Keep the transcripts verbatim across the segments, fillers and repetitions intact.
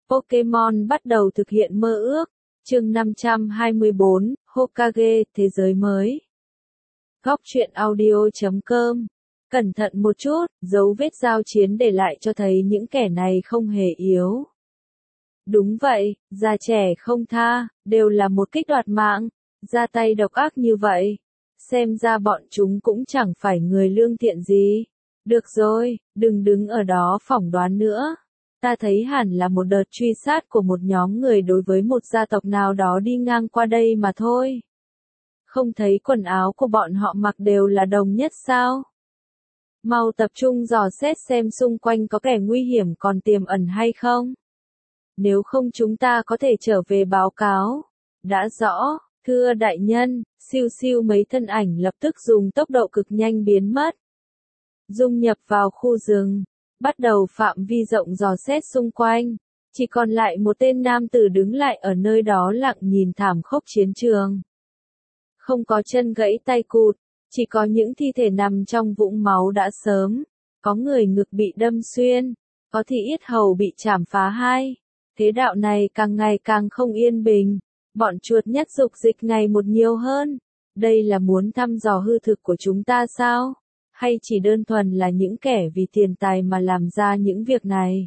Pokemon bắt đầu thực hiện mơ ước. Chương năm trăm hai mươi bốn, Hokage, thế giới mới. Góc truyện audio chấm com. Cẩn thận một chút, dấu vết giao chiến để lại cho thấy những kẻ này không hề yếu. Đúng vậy, già trẻ không tha, đều là một kích đoạt mạng, ra tay độc ác như vậy. Xem ra bọn chúng cũng chẳng phải người lương thiện gì. Được rồi, đừng đứng ở đó phỏng đoán nữa. Ta thấy hẳn là một đợt truy sát của một nhóm người đối với một gia tộc nào đó đi ngang qua đây mà thôi. Không thấy quần áo của bọn họ mặc đều là đồng nhất sao? Mau tập trung dò xét xem xung quanh có kẻ nguy hiểm còn tiềm ẩn hay không. Nếu không chúng ta có thể trở về báo cáo. Đã rõ, thưa đại nhân, siêu siêu mấy thân ảnh lập tức dùng tốc độ cực nhanh biến mất. Dung nhập vào khu rừng, bắt đầu phạm vi rộng dò xét xung quanh. Chỉ còn lại một tên nam tử đứng lại ở nơi đó lặng nhìn thảm khốc chiến trường. Không có chân gãy tay cụt, chỉ có những thi thể nằm trong vũng máu đã sớm. Có người ngực bị đâm xuyên, có thì yết hầu bị chảm phá hai. Thế đạo này càng ngày càng không yên bình. Bọn chuột nhất dục dịch ngày một nhiều hơn. Đây là muốn thăm dò hư thực của chúng ta sao? Hay chỉ đơn thuần là những kẻ vì tiền tài mà làm ra những việc này?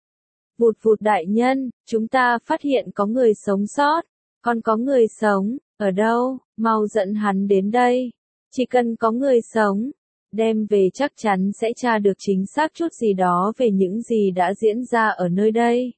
Vụt vụt đại nhân, chúng ta phát hiện có người sống sót. Còn có người sống, ở đâu? Mau dẫn hắn đến đây. Chỉ cần có người sống, đem về chắc chắn sẽ tra được chính xác chút gì đó về những gì đã diễn ra ở nơi đây.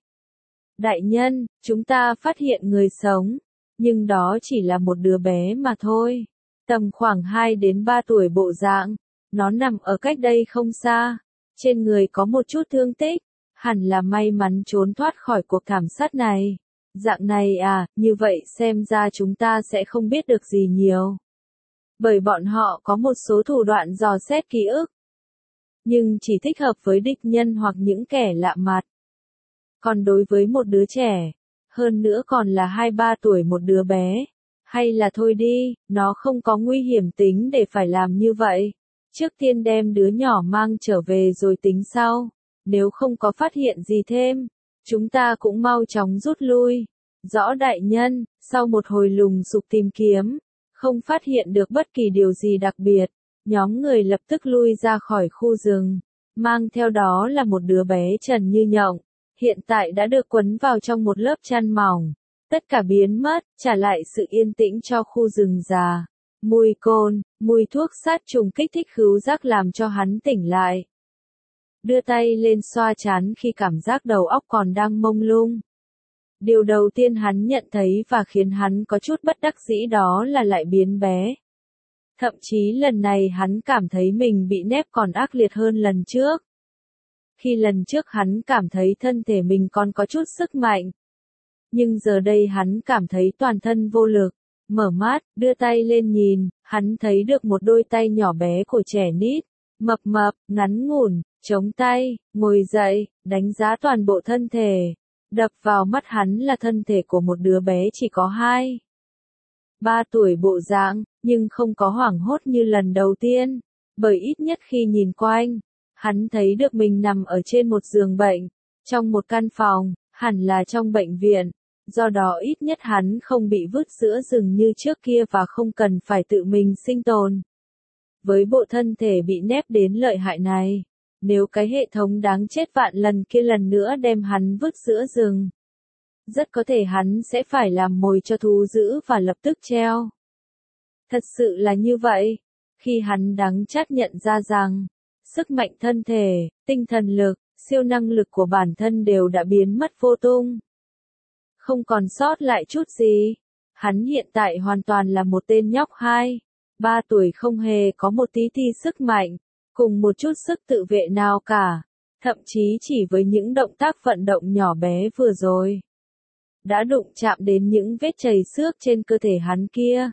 Đại nhân, chúng ta phát hiện người sống, nhưng đó chỉ là một đứa bé mà thôi. Tầm khoảng hai đến ba tuổi bộ dạng, nó nằm ở cách đây không xa. Trên người có một chút thương tích, hẳn là may mắn trốn thoát khỏi cuộc thảm sát này. Dạng này à, như vậy xem ra chúng ta sẽ không biết được gì nhiều. Bởi bọn họ có một số thủ đoạn dò xét ký ức. Nhưng chỉ thích hợp với địch nhân hoặc những kẻ lạ mặt. Còn đối với một đứa trẻ, hơn nữa còn là hai ba tuổi một đứa bé, hay là thôi đi, nó không có nguy hiểm tính để phải làm như vậy. Trước tiên đem đứa nhỏ mang trở về rồi tính sau, nếu không có phát hiện gì thêm, chúng ta cũng mau chóng rút lui. Rõ đại nhân, sau một hồi lùng sục tìm kiếm, không phát hiện được bất kỳ điều gì đặc biệt, nhóm người lập tức lui ra khỏi khu rừng, mang theo đó là một đứa bé trần như nhộng. Hiện tại đã được quấn vào trong một lớp chăn mỏng. Tất cả biến mất, trả lại sự yên tĩnh cho khu rừng già. Mùi cồn, mùi thuốc sát trùng kích thích khứu giác làm cho hắn tỉnh lại. Đưa tay lên xoa trán khi cảm giác đầu óc còn đang mông lung. Điều đầu tiên hắn nhận thấy và khiến hắn có chút bất đắc dĩ đó là lại biến bé. Thậm chí lần này hắn cảm thấy mình bị nép còn ác liệt hơn lần trước. Khi lần trước hắn cảm thấy thân thể mình còn có chút sức mạnh. Nhưng giờ đây hắn cảm thấy toàn thân vô lực. Mở mắt, đưa tay lên nhìn, hắn thấy được một đôi tay nhỏ bé của trẻ nít. Mập mập, ngắn ngủn, chống tay, ngồi dậy, đánh giá toàn bộ thân thể. Đập vào mắt hắn là thân thể của một đứa bé chỉ có hai. Ba tuổi bộ dạng, nhưng không có hoảng hốt như lần đầu tiên. Bởi ít nhất khi nhìn quanh, hắn thấy được mình nằm ở trên một giường bệnh, trong một căn phòng, hẳn là trong bệnh viện, do đó ít nhất hắn không bị vứt giữa rừng như trước kia và không cần phải tự mình sinh tồn. Với bộ thân thể bị nép đến lợi hại này, nếu cái hệ thống đáng chết vạn lần kia lần nữa đem hắn vứt giữa rừng, rất có thể hắn sẽ phải làm mồi cho thú dữ và lập tức treo. Thật sự là như vậy, khi hắn đắng chát nhận ra rằng, sức mạnh thân thể, tinh thần lực, siêu năng lực của bản thân đều đã biến mất vô tung. Không còn sót lại chút gì. Hắn hiện tại hoàn toàn là một tên nhóc hai, ba tuổi không hề có một tí ti sức mạnh, cùng một chút sức tự vệ nào cả. Thậm chí chỉ với những động tác vận động nhỏ bé vừa rồi, đã đụng chạm đến những vết chảy xước trên cơ thể hắn kia.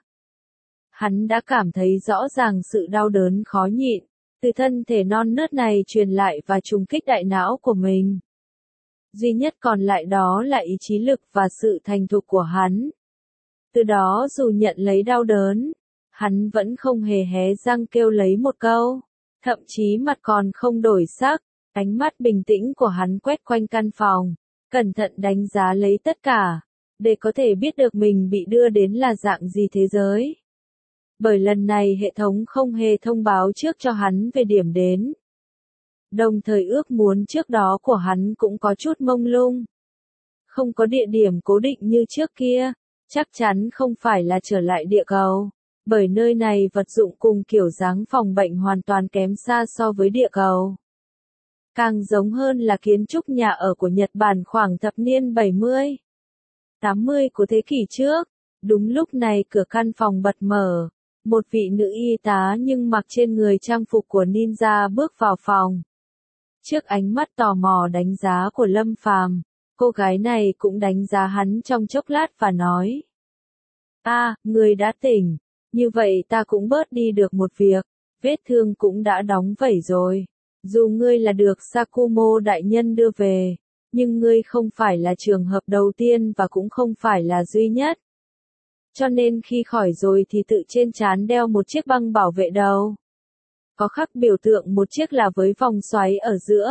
Hắn đã cảm thấy rõ ràng sự đau đớn khó nhịn. Từ thân thể non nớt này truyền lại và trùng kích đại não của mình. Duy nhất còn lại đó là ý chí lực và sự thành thục của hắn. Từ đó dù nhận lấy đau đớn, hắn vẫn không hề hé răng kêu lấy một câu. Thậm chí mặt còn không đổi sắc, ánh mắt bình tĩnh của hắn quét quanh căn phòng. cẩn thận đánh giá lấy tất cả, để có thể biết được mình bị đưa đến là dạng gì thế giới. Bởi lần này hệ thống không hề thông báo trước cho hắn về điểm đến. Đồng thời ước muốn trước đó của hắn cũng có chút mông lung. Không có địa điểm cố định như trước kia, chắc chắn không phải là trở lại địa cầu. Bởi nơi này vật dụng cùng kiểu dáng phòng bệnh hoàn toàn kém xa so với địa cầu. Càng giống hơn là kiến trúc nhà ở của Nhật Bản khoảng thập niên bảy mươi, tám mươi của thế kỷ trước. Đúng lúc này cửa căn phòng bật mở, một vị nữ y tá nhưng mặc trên người trang phục của ninja bước vào phòng. Trước ánh mắt tò mò đánh giá của Lâm Phàm, cô gái này cũng đánh giá hắn trong chốc lát và nói: "A, à, người đã tỉnh, như vậy ta cũng bớt đi được một việc, vết thương cũng đã đóng vẩy rồi. Dù ngươi là được Sakumo đại nhân đưa về, nhưng ngươi không phải là trường hợp đầu tiên và cũng không phải là duy nhất. Cho nên khi khỏi rồi thì tự trên trán đeo một chiếc băng bảo vệ đầu. Có khắc biểu tượng một chiếc là với vòng xoáy ở giữa.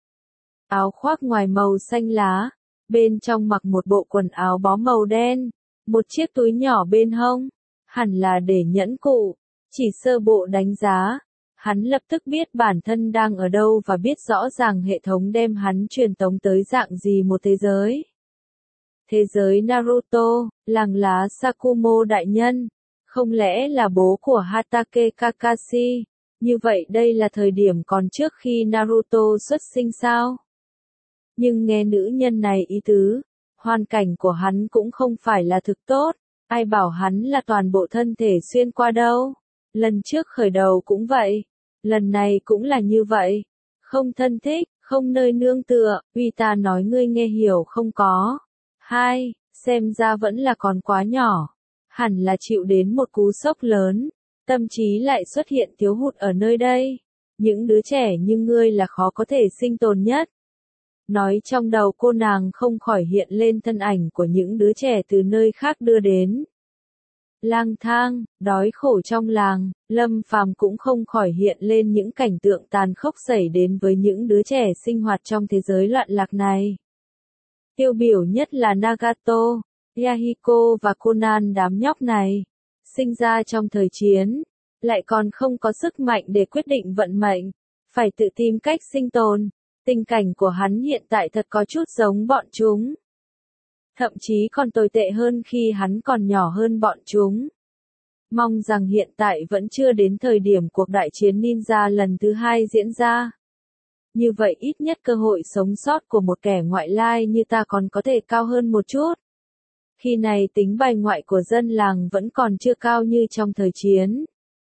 Áo khoác ngoài màu xanh lá, bên trong mặc một bộ quần áo bó màu đen, một chiếc túi nhỏ bên hông, hẳn là để nhẫn cụ. Chỉ sơ bộ đánh giá, hắn lập tức biết bản thân đang ở đâu và biết rõ ràng hệ thống đem hắn truyền tống tới dạng gì một thế giới. Thế giới Naruto, làng lá Sakumo đại nhân, không lẽ là bố của Hatake Kakashi? Như vậy đây là thời điểm còn trước khi Naruto xuất sinh sao? Nhưng nghe nữ nhân này ý tứ, hoàn cảnh của hắn cũng không phải là thực tốt, ai bảo hắn là toàn bộ thân thể xuyên qua đâu. Lần trước khởi đầu cũng vậy, lần này cũng là như vậy. Không thân thích, không nơi nương tựa, uy ta nói ngươi nghe hiểu không có. Hai, xem ra vẫn là còn quá nhỏ, hẳn là chịu đến một cú sốc lớn, tâm trí lại xuất hiện thiếu hụt ở nơi đây. Những đứa trẻ như ngươi là khó có thể sinh tồn nhất. Nói trong đầu cô nàng không khỏi hiện lên thân ảnh của những đứa trẻ từ nơi khác đưa đến. Lang thang, đói khổ trong làng, Lâm Phàm cũng không khỏi hiện lên những cảnh tượng tàn khốc xảy đến với những đứa trẻ sinh hoạt trong thế giới loạn lạc này. Tiêu biểu nhất là Nagato, Yahiko và Conan, đám nhóc này, sinh ra trong thời chiến, lại còn không có sức mạnh để quyết định vận mệnh, phải tự tìm cách sinh tồn. Tình cảnh của hắn hiện tại thật có chút giống bọn chúng. Thậm chí còn tồi tệ hơn khi hắn còn nhỏ hơn bọn chúng. Mong rằng hiện tại vẫn chưa đến thời điểm cuộc đại chiến ninja lần thứ hai diễn ra. Như vậy ít nhất cơ hội sống sót của một kẻ ngoại lai như ta còn có thể cao hơn một chút. Khi này tính bài ngoại của dân làng vẫn còn chưa cao như trong thời chiến.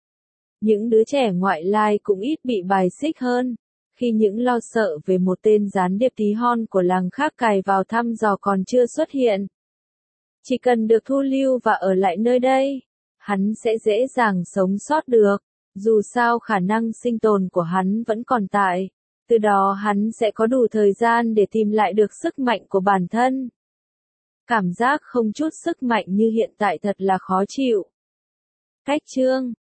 Những đứa trẻ ngoại lai cũng ít bị bài xích hơn. Khi những lo sợ về một tên gián điệp tí hon của làng khác cài vào thăm dò còn chưa xuất hiện. Chỉ cần được thu lưu và ở lại nơi đây, hắn sẽ dễ dàng sống sót được. Dù sao khả năng sinh tồn của hắn vẫn còn tại. Từ đó hắn sẽ có đủ thời gian để tìm lại được sức mạnh của bản thân. Cảm giác không chút sức mạnh như hiện tại thật là khó chịu. Cách chương